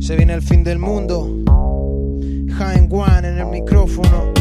Se viene el fin del mundo. Jaén One en el micrófono.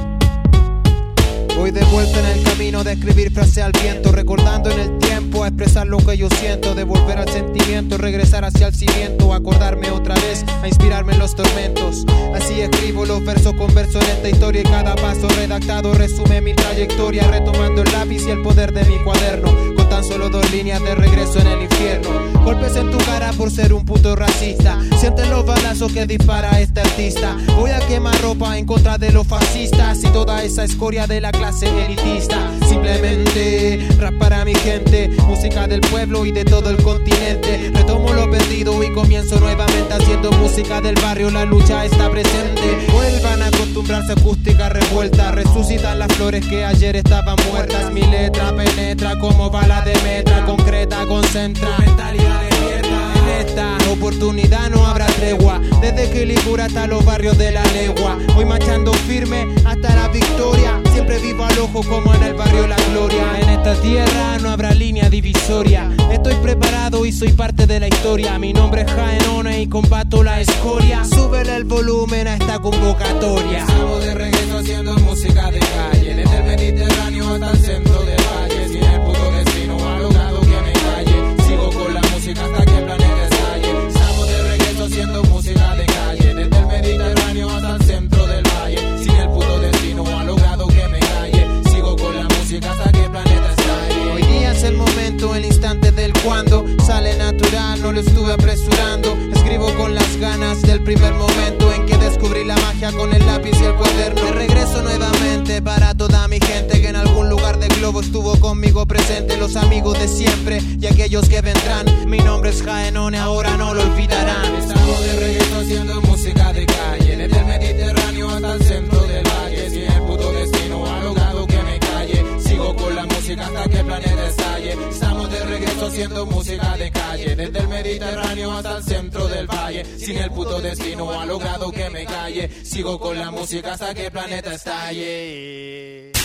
Voy de vuelta en el camino de escribir frase al viento, recordando en el tiempo a expresar lo que yo siento, de volver al sentimiento, regresar hacia el cimiento, acordarme otra vez, a inspirarme en los tormentos. Así escribo los versos con verso en esta historia, y cada paso redactado resume mi trayectoria, retomando el lápiz y el poder de mi cuaderno, con tan solo 2 líneas de regreso en el infierno. Golpes en tu cara por ser un puto racista, sienten los balazos que dispara este artista. Voy a quemar ropa en contra de los fascistas y toda esa escoria de la clase elitista. Simplemente rap para mi gente, música del pueblo y de todo el continente. Retomo lo perdido y comienzo nuevamente haciendo música del barrio, la lucha está presente. Vuelvan a acostumbrarse a acústica revuelta, resucitan las flores que ayer estaban muertas. Mi letra penetra como bala de metra, concreta, concentra, mentalidad despierta. En esta oportunidad no habrá tregua, desde Quilicura hasta los barrios de la legua. Voy marchando firme hasta la victoria, siempre vivo al ojo como en el barrio La Gloria. En esta tierra no habrá línea divisoria, estoy preparado y soy parte de la historia. Mi nombre es Jaenone y combato la escoria. Súbele el volumen a esta convocatoria. Estamos de regreso haciendo música de calle, desde el Mediterráneo hasta el centro del valle. Si el puto destino ha logrado que me calle, sigo con la música hasta que el planeta estalle. Estamos de regreso haciendo música de calle, desde el Mediterráneo hasta el centro del valle. Si el puto destino ha logrado que me calle, sigo con la música hasta que el planeta estalle. Hoy día es el momento, el instante del cuando sale natural, no lo estuve apresurando. Escribo con las ganas del primer momento en que descubrí la magia con el lápiz y el cuaderno. De regreso nuevamente para toda mi gente que en algún lugar del globo estuvo conmigo presente. Los amigos de siempre y aquellos que vendrán. Mi nombre es Jaenone, ahora no lo olvidarán. Estamos de regreso haciendo música de calle, desde el Mediterráneo hasta el centro del valle. Si el puto destino ha logrado que me calle, sigo con la música hasta que el planeta estalle. Estamos de regreso haciendo música de calle, desde el Mediterráneo hasta el centro del valle. Sin el puto destino ha logrado que me calle, sigo con la música hasta que el planeta estalle.